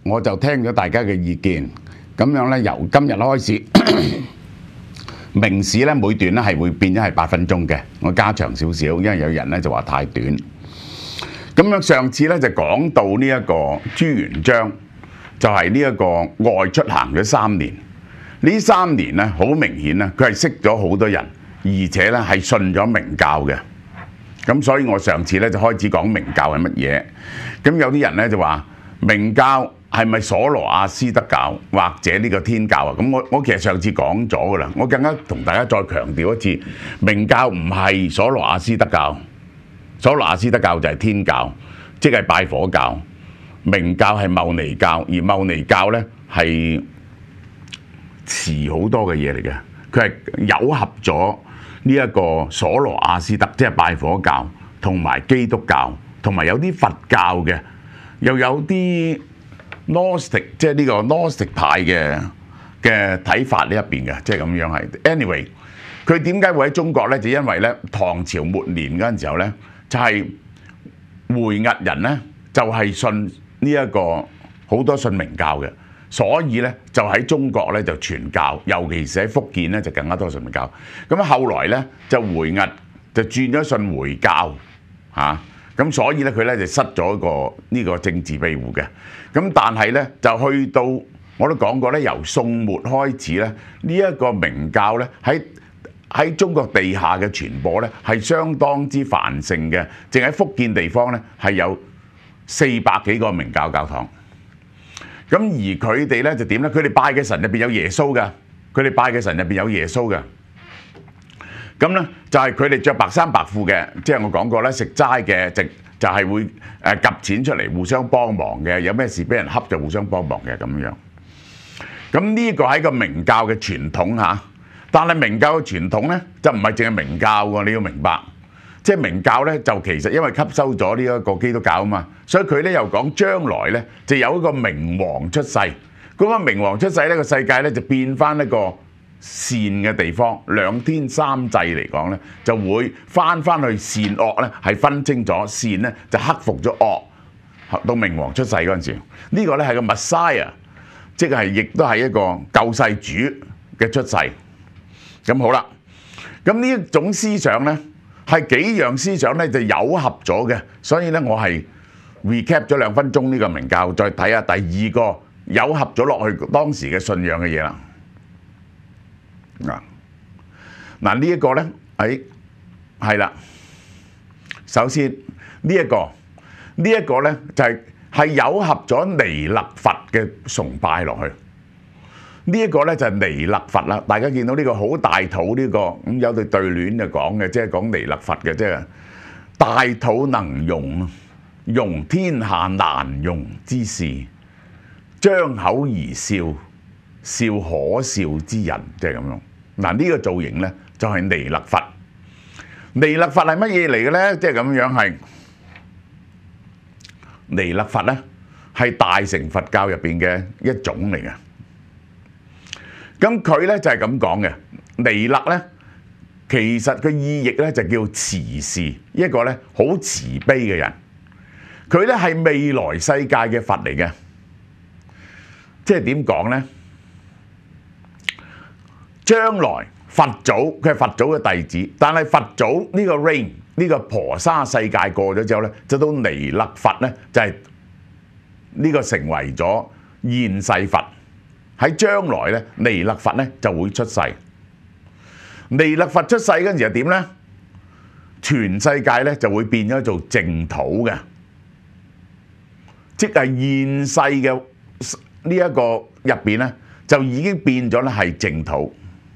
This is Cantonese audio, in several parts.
我就聽咗大家嘅意見，咁樣呢，由今日開始，明史呢每段呢係會變咗係8分鐘嘅，我加長少少，因為有人呢就話太短。咁樣上次呢就講到呢一個朱元璋，就係呢一個外出行咗3年。呢3年呢，好明顯呢，佢係識咗好多人，而且呢係信咗明教嘅。咁所以我上次呢就開始講明教係乜嘢。咁有啲人呢就話明教係咪瑣羅亞斯德教或者呢個天教啊？咁我其實上次講咗㗎啦，我更加同大家再強調一次，明教唔係瑣羅亞斯德教，瑣羅亞斯德教就係天教，即係拜火教。明教係牟尼教，而牟尼教呢係遲好多嘅嘢嚟嘅，佢係糅合咗呢一個瑣羅亞斯德，即係拜火教，同埋基督教，同埋有啲佛教嘅，又有啲 Gnostic， 即係呢個 Gnostic 派嘅睇法呢一邊嘅，即係咁樣係。Anyway， 佢點解會喺中國呢？就因為呢唐朝末年嗰陣時候呢，就係回鶻人呢，就係信呢一個好多信明教嘅。所以咧就喺中國咧就傳教，尤其是喺福建咧就更加多信明教。咁後來咧就回鶻就轉咗信回教嚇，咁所以咧佢咧就失咗呢個政治庇護嘅。咁但係咧就去到我都講過咧，由宋末開始咧呢一個明教咧喺中國地下嘅傳播咧係相當之繁盛嘅，淨喺福建地方咧係有400幾個明教教堂。咁而佢哋咧就點咧？佢哋拜嘅神入邊有耶穌嘅，佢哋拜嘅神入邊有耶穌嘅。咁咧就係佢哋着白衫白褲嘅，即係我講過咧，食齋嘅就係會夾錢出嚟互相幫忙嘅，有咩事俾人恰就互相幫忙嘅咁樣。咁呢個係個明教嘅傳統嚇，但係明教嘅傳統咧就唔係淨係明教喎，你要明白。即係明教咧，就其實因為吸收咗呢一個基督教啊嘛，所以佢咧又講將來咧就有一個明王出世。嗰個明王出世呢個世界咧就變翻一個善嘅地方，兩天三祭嚟講咧就會翻去善惡咧係分清楚，善咧就克服咗惡。到明王出世嗰陣時，呢個咧係個 Messiah， 即係亦都係一個救世主嘅出世。咁好啦，咁呢一種思想咧，係幾樣思想咧就糅合咗嘅，所以咧我係 recap 咗2分鐘呢個明教，再睇下第二個糅合咗落去當時嘅信仰嘅嘢啦。嗱呢一個咧，係啦，首先呢一個咧就係糅合咗彌勒佛嘅崇拜落去。呢一個咧就係彌勒佛啦，大家見到呢個好大肚呢個，咁有對聯就講嘅，即係講彌勒佛嘅，即係大肚能容天下難容之事，張口而笑，笑可笑之人，即係咁樣。嗱呢個造型咧就係彌勒佛。彌勒佛係乜嘢嚟嘅咧？即係咁樣係彌勒佛咧，係大乘佛教入邊嘅一種嚟嘅。咁佢咧就係咁講嘅，彌勒咧其實個意譯咧就叫慈氏，一個咧好慈悲嘅人。佢咧係未來世界嘅佛嚟嘅，即係點講咧？將來佛祖佢係佛祖嘅弟子，但係佛祖呢個 reign 呢個婆沙世界過咗之後咧，就到彌勒佛咧就係呢個成為咗現世佛。喺將來咧，彌勒佛咧就會出世。彌勒佛出世嗰陣時係點咧？全世界咧就會變咗做淨土嘅，即係現世嘅呢一個入邊咧，就已經變咗咧係淨土。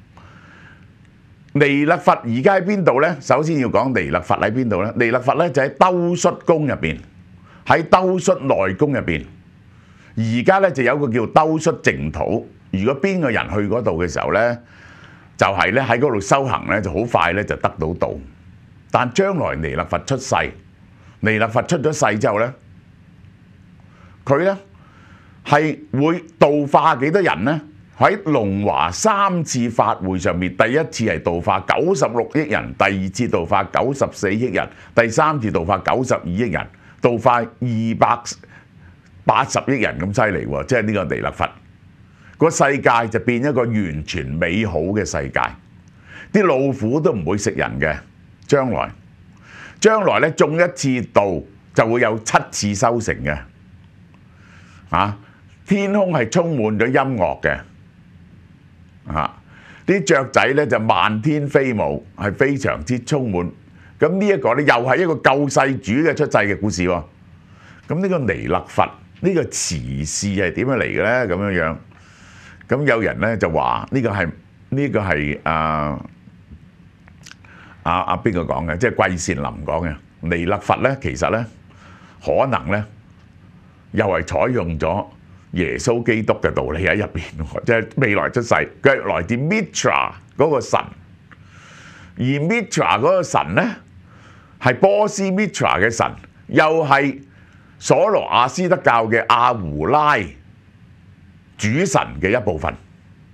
彌勒佛而家喺邊度咧？首先要講彌勒佛喺邊度咧？彌勒佛咧就喺兜率宮入邊，喺兜率內宮入邊。而家咧就有個叫兜率淨土，如果邊個人去嗰度嘅時候咧，就係咧喺嗰度修行咧，就好快咧就得到道。但將來彌勒佛出世，彌勒佛出咗世之後咧，佢咧係會度化幾多人咧？喺龍華3次法會上面，第一次係度化96億人，第二次度化94億人，第三次度化92億人，度化200 80億人咁犀利喎，即係呢個彌勒佛個世界就變一個完全美好嘅世界，啲老虎都唔會食人嘅。將來咧種一次稻就會有7次收成嘅。天空係充滿咗音樂嘅。啲雀仔咧就漫天飛舞，係非常之充滿。咁呢一個咧又係一個救世主嘅出世嘅故事喎。咁呢個彌勒佛呢個慈氏係點樣嚟嘅咧？咁樣，咁有人咧就話呢個係邊個講嘅？即係季善林講嘅。彌勒佛咧其實咧可能咧又係採用咗耶穌基督嘅道理喺入邊，即係未來出世，佢係來自 Mitra 嗰個神，而 Mitra 嗰個神咧係波斯 Mitra 嘅神，又係所羅亞斯德教嘅阿胡拉主神嘅一部分，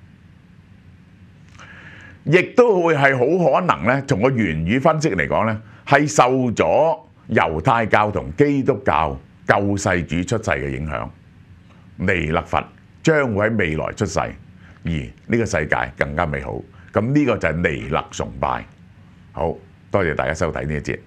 亦都會係好可能咧，從個言語分析嚟講咧，係受咗猶太教同基督教救世主出世嘅影響。彌勒佛將會喺未來出世，而呢個世界更加美好。咁呢個就係彌勒崇拜。好多謝大家收睇呢一節。